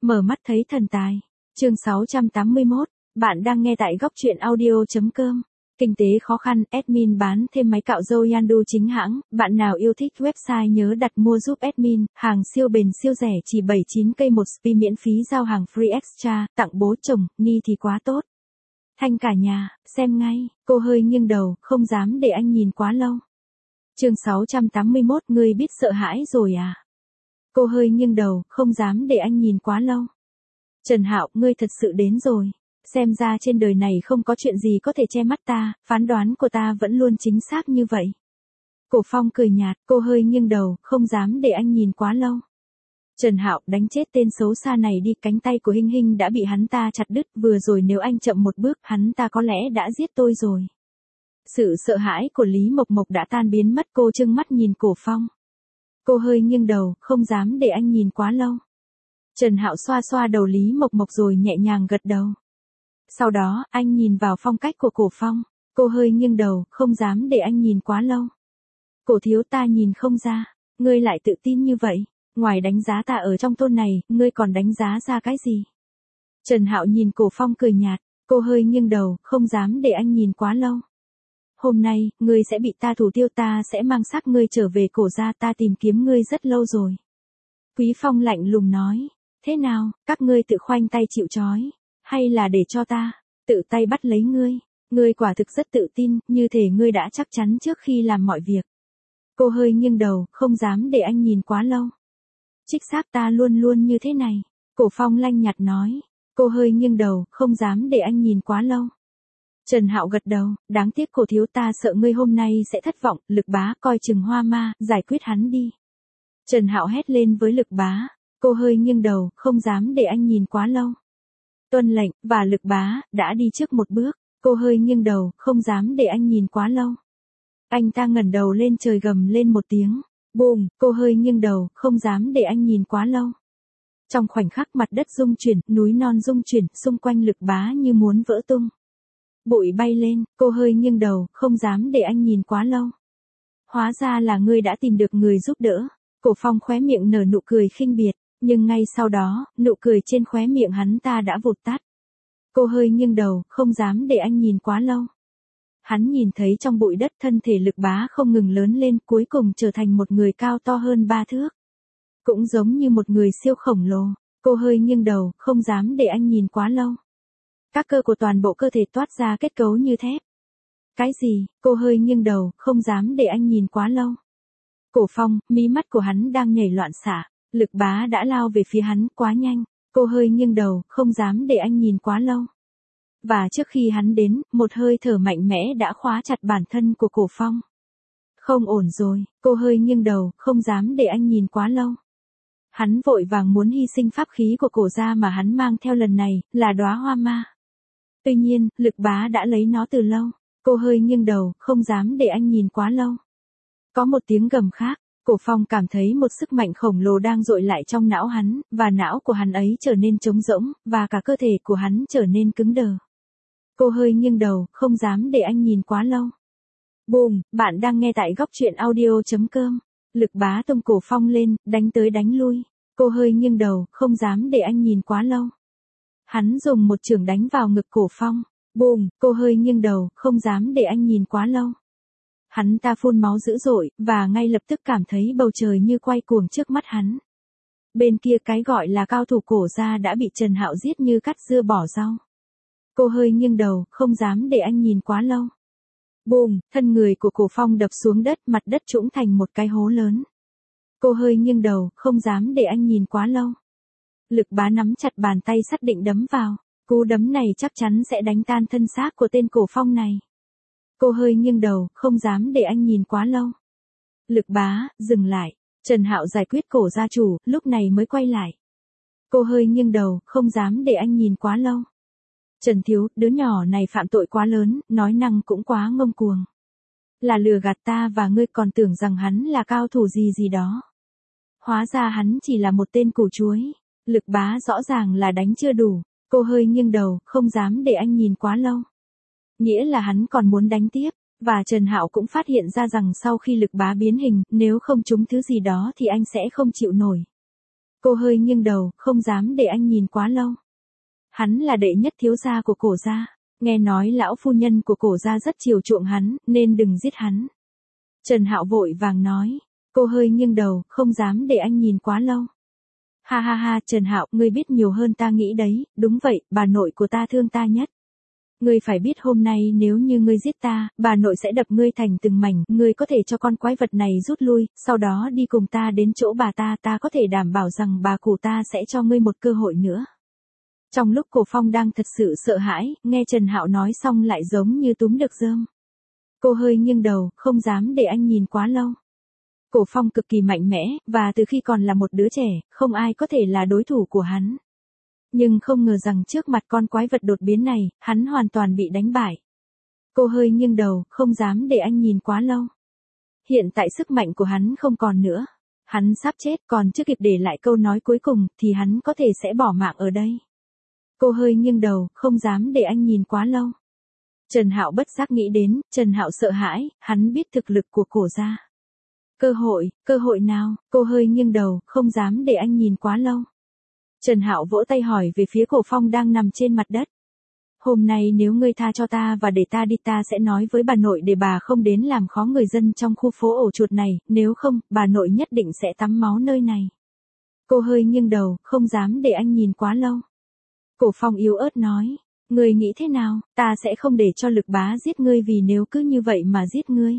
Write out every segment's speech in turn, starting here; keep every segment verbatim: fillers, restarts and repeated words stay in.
Mở mắt thấy thần tài. Chương sáu trăm tám mươi mốt, bạn đang nghe tại góc truyện audio chấm com. Kinh tế khó khăn, admin bán thêm máy cạo râu Yandu chính hãng, bạn nào yêu thích website nhớ đặt mua giúp admin, hàng siêu bền siêu rẻ chỉ bảy mươi chín cây một spi miễn phí giao hàng free extra, tặng bố chồng, Ni thì quá tốt. Thanh cả nhà, xem ngay, cô hơi nghiêng đầu, không dám để anh nhìn quá lâu. Chương sáu trăm tám mươi mốt, ngươi biết sợ hãi rồi à? Cô hơi nghiêng đầu, không dám để anh nhìn quá lâu. Trần Hạo, ngươi thật sự đến rồi. Xem ra trên đời này không có chuyện gì có thể che mắt ta, phán đoán của ta vẫn luôn chính xác như vậy. Cổ Phong cười nhạt, cô hơi nghiêng đầu, không dám để anh nhìn quá lâu. Trần Hạo, đánh chết tên xấu xa này đi, cánh tay của Hinh Hinh đã bị hắn ta chặt đứt, vừa rồi nếu anh chậm một bước, hắn ta có lẽ đã giết tôi rồi. Sự sợ hãi của Lý Mộc Mộc đã tan biến mất, cô trừng mắt nhìn Cổ Phong. Cô hơi nghiêng đầu, không dám để anh nhìn quá lâu. Trần Hạo xoa xoa đầu Lý Mộc Mộc rồi nhẹ nhàng gật đầu. Sau đó, anh nhìn vào phong cách của Cổ Phong. Cô hơi nghiêng đầu, không dám để anh nhìn quá lâu. Cổ thiếu, ta nhìn không ra, ngươi lại tự tin như vậy. Ngoài đánh giá ta ở trong thôn này, ngươi còn đánh giá ra cái gì? Trần Hạo nhìn Cổ Phong cười nhạt. Cô hơi nghiêng đầu, không dám để anh nhìn quá lâu. Hôm nay, ngươi sẽ bị ta thủ tiêu, ta sẽ mang xác ngươi trở về Cổ gia, ta tìm kiếm ngươi rất lâu rồi. Quý Phong lạnh lùng nói. Thế nào, các ngươi tự khoanh tay chịu trói, hay là để cho ta tự tay bắt lấy ngươi? Ngươi quả thực rất tự tin, như thể ngươi đã chắc chắn trước khi làm mọi việc. Cô hơi nghiêng đầu, không dám để anh nhìn quá lâu. Chính xác, ta luôn luôn như thế này. Cổ Phong lanh nhạt nói. Cô hơi nghiêng đầu, không dám để anh nhìn quá lâu. Trần Hạo gật đầu, đáng tiếc Cổ thiếu, ta sợ ngươi hôm nay sẽ thất vọng, Lực Bá coi chừng Hoa Ma, giải quyết hắn đi. Trần Hạo hét lên với Lực Bá. Cô hơi nghiêng đầu, không dám để anh nhìn quá lâu. Tuân lệnh, và Lực Bá đã đi trước một bước. Cô hơi nghiêng đầu, không dám để anh nhìn quá lâu. Anh ta ngẩng đầu lên trời gầm lên một tiếng. Bùm, cô hơi nghiêng đầu, không dám để anh nhìn quá lâu. Trong khoảnh khắc mặt đất rung chuyển, núi non rung chuyển, xung quanh Lực Bá như muốn vỡ tung. Bụi bay lên, cô hơi nghiêng đầu, không dám để anh nhìn quá lâu. Hóa ra là ngươi đã tìm được người giúp đỡ. Cổ Phong khóe miệng nở nụ cười khinh biệt. Nhưng ngay sau đó, nụ cười trên khóe miệng hắn ta đã vụt tắt. Cô hơi nghiêng đầu, không dám để anh nhìn quá lâu. Hắn nhìn thấy trong bụi đất thân thể Lực Bá không ngừng lớn lên, cuối cùng trở thành một người cao to hơn ba thước. Cũng giống như một người siêu khổng lồ. Cô hơi nghiêng đầu, không dám để anh nhìn quá lâu. Các cơ của toàn bộ cơ thể toát ra kết cấu như thép. Cái gì? Cô hơi nghiêng đầu, không dám để anh nhìn quá lâu. Cổ Phong, mí mắt của hắn đang nhảy loạn xạ. Lực Bá đã lao về phía hắn quá nhanh. Cô hơi nghiêng đầu, không dám để anh nhìn quá lâu. Và trước khi hắn đến, một hơi thở mạnh mẽ đã khóa chặt bản thân của Cổ Phong. Không ổn rồi, cô hơi nghiêng đầu, không dám để anh nhìn quá lâu. Hắn vội vàng muốn hy sinh pháp khí của Cổ gia mà hắn mang theo lần này, là đóa hoa ma. Tuy nhiên, Lực Bá đã lấy nó từ lâu. Cô hơi nghiêng đầu, không dám để anh nhìn quá lâu. Có một tiếng gầm khác. Cổ Phong cảm thấy một sức mạnh khổng lồ đang dội lại trong não hắn, và não của hắn ấy trở nên trống rỗng, và cả cơ thể của hắn trở nên cứng đờ. Cô hơi nghiêng đầu, không dám để anh nhìn quá lâu. Bùm, bạn đang nghe tại góc truyện audio chấm com. Lực Bá tung Cổ Phong lên, đánh tới đánh lui. Cô hơi nghiêng đầu, không dám để anh nhìn quá lâu. Hắn dùng một chưởng đánh vào ngực Cổ Phong. Bùm, cô hơi nghiêng đầu, không dám để anh nhìn quá lâu. Hắn ta phun máu dữ dội, và ngay lập tức cảm thấy bầu trời như quay cuồng trước mắt hắn. Bên kia cái gọi là cao thủ Cổ gia đã bị Trần Hạo giết như cắt dưa bỏ rau. Cô hơi nghiêng đầu, không dám để anh nhìn quá lâu. Bùm, thân người của Cổ Phong đập xuống đất, mặt đất trũng thành một cái hố lớn. Cô hơi nghiêng đầu, không dám để anh nhìn quá lâu. Lực Bá nắm chặt bàn tay sắt định đấm vào. Cú đấm này chắc chắn sẽ đánh tan thân xác của tên Cổ Phong này. Cô hơi nghiêng đầu, không dám để anh nhìn quá lâu. Lực Bá, dừng lại. Trần Hạo giải quyết Cổ gia chủ, lúc này mới quay lại. Cô hơi nghiêng đầu, không dám để anh nhìn quá lâu. Trần thiếu, đứa nhỏ này phạm tội quá lớn, nói năng cũng quá ngông cuồng. Là lừa gạt ta và ngươi, còn tưởng rằng hắn là cao thủ gì gì đó. Hóa ra hắn chỉ là một tên củ chuối. Lực Bá rõ ràng là đánh chưa đủ. Cô hơi nghiêng đầu, không dám để anh nhìn quá lâu. Nghĩa là hắn còn muốn đánh tiếp, và Trần Hạo cũng phát hiện ra rằng sau khi Lực Bá biến hình, nếu không trúng thứ gì đó thì anh sẽ không chịu nổi. Cô hơi nghiêng đầu, không dám để anh nhìn quá lâu. Hắn là đệ nhất thiếu gia của cổ gia, nghe nói lão phu nhân của cổ gia rất chiều chuộng hắn, nên đừng giết hắn. Trần Hạo vội vàng nói. Cô hơi nghiêng đầu, không dám để anh nhìn quá lâu. Ha ha ha, Trần Hạo, ngươi biết nhiều hơn ta nghĩ đấy, đúng vậy, bà nội của ta thương ta nhất. Ngươi phải biết hôm nay nếu như ngươi giết ta, bà nội sẽ đập ngươi thành từng mảnh, ngươi có thể cho con quái vật này rút lui, sau đó đi cùng ta đến chỗ bà ta, ta có thể đảm bảo rằng bà cụ ta sẽ cho ngươi một cơ hội nữa. Trong lúc Cổ Phong đang thật sự sợ hãi, nghe Trần Hạo nói xong lại giống như túm được rơm. Cô hơi nghiêng đầu, không dám để anh nhìn quá lâu. Cổ Phong cực kỳ mạnh mẽ, và từ khi còn là một đứa trẻ, không ai có thể là đối thủ của hắn. Nhưng không ngờ rằng trước mặt con quái vật đột biến này, hắn hoàn toàn bị đánh bại. Cô hơi nghiêng đầu, không dám để anh nhìn quá lâu. Hiện tại sức mạnh của hắn không còn nữa. Hắn sắp chết, còn chưa kịp để lại câu nói cuối cùng, thì hắn có thể sẽ bỏ mạng ở đây. Cô hơi nghiêng đầu, không dám để anh nhìn quá lâu. Trần Hạo bất giác nghĩ đến, Trần Hạo sợ hãi, hắn biết thực lực của cổ gia. Cơ hội, cơ hội nào? Cô hơi nghiêng đầu, không dám để anh nhìn quá lâu. Trần Hạo vỗ tay hỏi về phía Cổ Phong đang nằm trên mặt đất. Hôm nay nếu ngươi tha cho ta và để ta đi, ta sẽ nói với bà nội để bà không đến làm khó người dân trong khu phố ổ chuột này, nếu không, bà nội nhất định sẽ tắm máu nơi này. Cô hơi nghiêng đầu, không dám để anh nhìn quá lâu. Cổ Phong yếu ớt nói, ngươi nghĩ thế nào, ta sẽ không để cho Lực Bá giết ngươi, vì nếu cứ như vậy mà giết ngươi,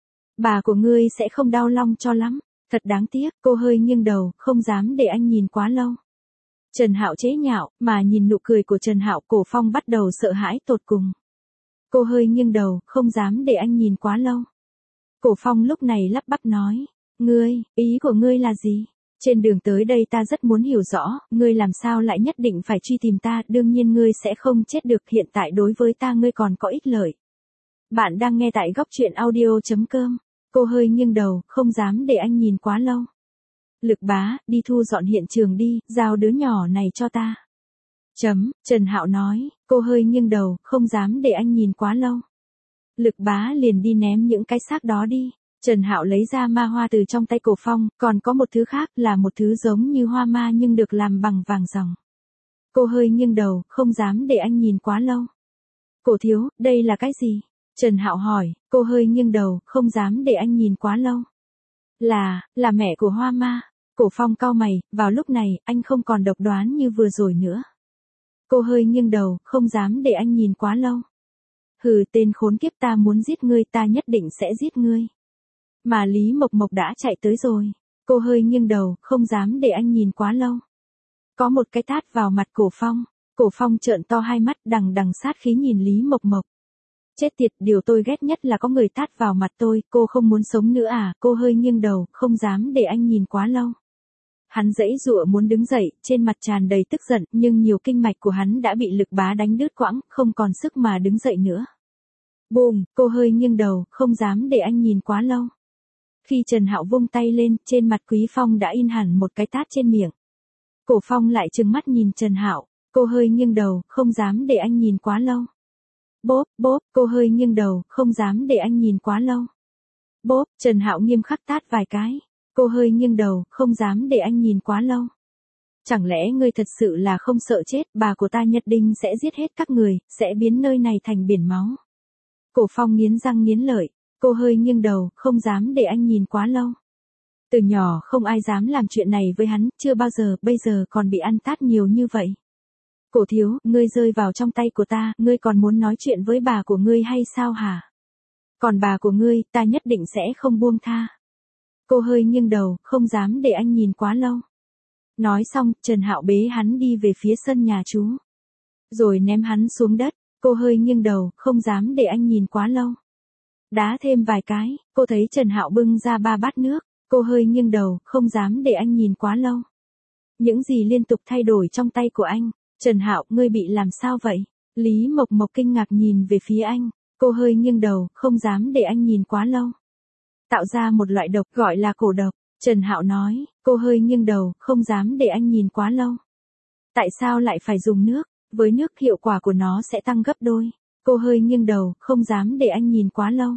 bà của ngươi sẽ không đau lòng cho lắm. Thật đáng tiếc. Cô hơi nghiêng đầu, không dám để anh nhìn quá lâu. Trần Hạo chế nhạo, mà nhìn nụ cười của Trần Hạo, Cổ Phong bắt đầu sợ hãi tột cùng. Cô hơi nghiêng đầu, không dám để anh nhìn quá lâu. Cổ Phong lúc này lắp bắp nói, ngươi, ý của ngươi là gì? Trên đường tới đây ta rất muốn hiểu rõ, ngươi làm sao lại nhất định phải truy tìm ta, đương nhiên ngươi sẽ không chết được, hiện tại đối với ta ngươi còn có ích lợi. Bạn đang nghe tại góc truyện audio chấm com. Cô hơi nghiêng đầu, không dám để anh nhìn quá lâu. Lực Bá, đi thu dọn hiện trường đi, giao đứa nhỏ này cho ta. Chấm, Trần Hạo nói, cô hơi nghiêng đầu, không dám để anh nhìn quá lâu. Lực Bá liền đi ném những cái xác đó đi. Trần Hạo lấy ra ma hoa từ trong tay Cổ Phong, còn có một thứ khác là một thứ giống như hoa ma nhưng được làm bằng vàng ròng. Cô hơi nghiêng đầu, không dám để anh nhìn quá lâu. Cổ thiếu, đây là cái gì? Trần Hạo hỏi, cô hơi nghiêng đầu, không dám để anh nhìn quá lâu. Là, là mẹ của hoa ma. Cổ Phong cau mày, vào lúc này, anh không còn độc đoán như vừa rồi nữa. Cô hơi nghiêng đầu, không dám để anh nhìn quá lâu. Hừ, tên khốn kiếp, ta muốn giết ngươi, ta nhất định sẽ giết ngươi. Mà Lý Mộc Mộc đã chạy tới rồi. Cô hơi nghiêng đầu, không dám để anh nhìn quá lâu. Có một cái tát vào mặt Cổ Phong. Cổ Phong trợn to hai mắt, đằng đằng sát khí nhìn Lý Mộc Mộc. Chết tiệt, điều tôi ghét nhất là có người tát vào mặt tôi, cô không muốn sống nữa à? Cô hơi nghiêng đầu, không dám để anh nhìn quá lâu. Hắn giãy giụa muốn đứng dậy, trên mặt tràn đầy tức giận, nhưng nhiều kinh mạch của hắn đã bị Lực Bá đánh đứt quãng, không còn sức mà đứng dậy nữa. Bùm, cô hơi nghiêng đầu, không dám để anh nhìn quá lâu. Khi Trần Hạo vung tay lên, trên mặt Quý Phong đã in hẳn một cái tát trên miệng. Cổ Phong lại trừng mắt nhìn Trần Hạo, cô hơi nghiêng đầu, không dám để anh nhìn quá lâu. Bốp, bốp, cô hơi nghiêng đầu, không dám để anh nhìn quá lâu. Bốp, Trần Hạo nghiêm khắc tát vài cái. Cô hơi nghiêng đầu, không dám để anh nhìn quá lâu. Chẳng lẽ ngươi thật sự là không sợ chết, bà của ta nhất định sẽ giết hết các người, sẽ biến nơi này thành biển máu. Cổ Phong nghiến răng nghiến lợi, cô hơi nghiêng đầu, không dám để anh nhìn quá lâu. Từ nhỏ không ai dám làm chuyện này với hắn, chưa bao giờ, bây giờ còn bị ăn tát nhiều như vậy. Cổ thiếu, ngươi rơi vào trong tay của ta, ngươi còn muốn nói chuyện với bà của ngươi hay sao hả? Còn bà của ngươi, ta nhất định sẽ không buông tha. Cô hơi nghiêng đầu, không dám để anh nhìn quá lâu. Nói xong, Trần Hạo bế hắn đi về phía sân nhà chú. Rồi ném hắn xuống đất, cô hơi nghiêng đầu, không dám để anh nhìn quá lâu. Đá thêm vài cái, cô thấy Trần Hạo bưng ra ba bát nước, cô hơi nghiêng đầu, không dám để anh nhìn quá lâu. Những gì liên tục thay đổi trong tay của anh? Trần Hạo, ngươi bị làm sao vậy? Lý Mộc Mộc kinh ngạc nhìn về phía anh, cô hơi nghiêng đầu, không dám để anh nhìn quá lâu. Tạo ra một loại độc gọi là cổ độc, Trần Hạo nói, cô hơi nghiêng đầu, không dám để anh nhìn quá lâu. Tại sao lại phải dùng nước? Với nước hiệu quả của nó sẽ tăng gấp đôi. Cô hơi nghiêng đầu, không dám để anh nhìn quá lâu.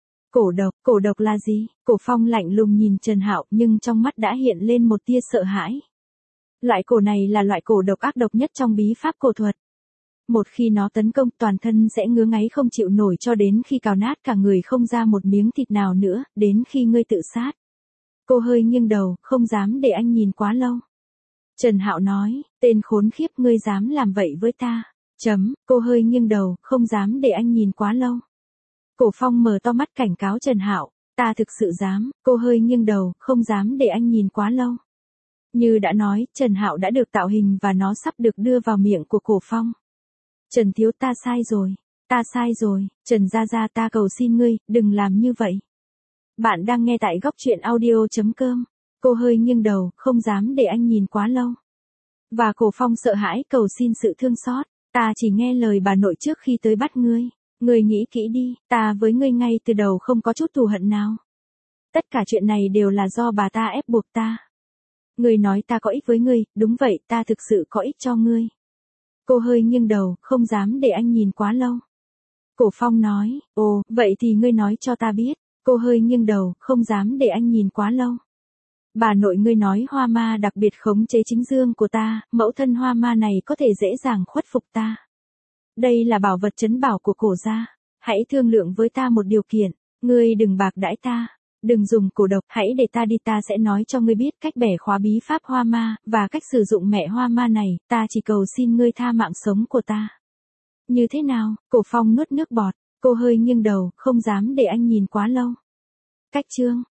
Cổ độc, cổ độc là gì? Cổ Phong lạnh lùng nhìn Trần Hạo nhưng trong mắt đã hiện lên một tia sợ hãi. Loại cổ này là loại cổ độc ác độc nhất trong bí pháp cổ thuật. Một khi nó tấn công, toàn thân sẽ ngứa ngáy không chịu nổi cho đến khi cào nát cả người không ra một miếng thịt nào nữa, đến khi ngươi tự sát. Cô hơi nghiêng đầu, không dám để anh nhìn quá lâu. Trần Hạo nói, tên khốn khiếp, ngươi dám làm vậy với ta. Chấm, cô hơi nghiêng đầu, không dám để anh nhìn quá lâu. Cổ Phong mở to mắt cảnh cáo Trần Hạo, ta thực sự dám. Cô hơi nghiêng đầu, không dám để anh nhìn quá lâu. Như đã nói, Trần Hạo đã được tạo hình và nó sắp được đưa vào miệng của Cổ Phong. Trần thiếu, ta sai rồi, ta sai rồi, Trần gia gia, ta cầu xin ngươi, đừng làm như vậy. Bạn đang nghe tại góc truyện audio chấm com. Cô hơi nghiêng đầu, không dám để anh nhìn quá lâu. Và Cổ Phong sợ hãi cầu xin sự thương xót, ta chỉ nghe lời bà nội trước khi tới bắt ngươi. Ngươi nghĩ kỹ đi, ta với ngươi ngay từ đầu không có chút thù hận nào. Tất cả chuyện này đều là do bà ta ép buộc ta. Ngươi nói ta có ích với ngươi, đúng vậy, ta thực sự có ích cho ngươi. Cô hơi nghiêng đầu, không dám để anh nhìn quá lâu. Cổ Phong nói, ồ, vậy thì ngươi nói cho ta biết. Cô hơi nghiêng đầu, không dám để anh nhìn quá lâu. Bà nội ngươi nói Hoa Ma đặc biệt khống chế chính dương của ta, mẫu thân Hoa Ma này có thể dễ dàng khuất phục ta. Đây là bảo vật trấn bảo của Cổ gia. Hãy thương lượng với ta một điều kiện, ngươi đừng bạc đãi ta, đừng dùng cổ độc, hãy để ta đi, ta sẽ nói cho ngươi biết cách bẻ khóa bí pháp Hoa Ma, và cách sử dụng mẹ Hoa Ma này, ta chỉ cầu xin ngươi tha mạng sống của ta. Như thế nào? Cổ Phong nuốt nước bọt, cô hơi nghiêng đầu, không dám để anh nhìn quá lâu. Cách chương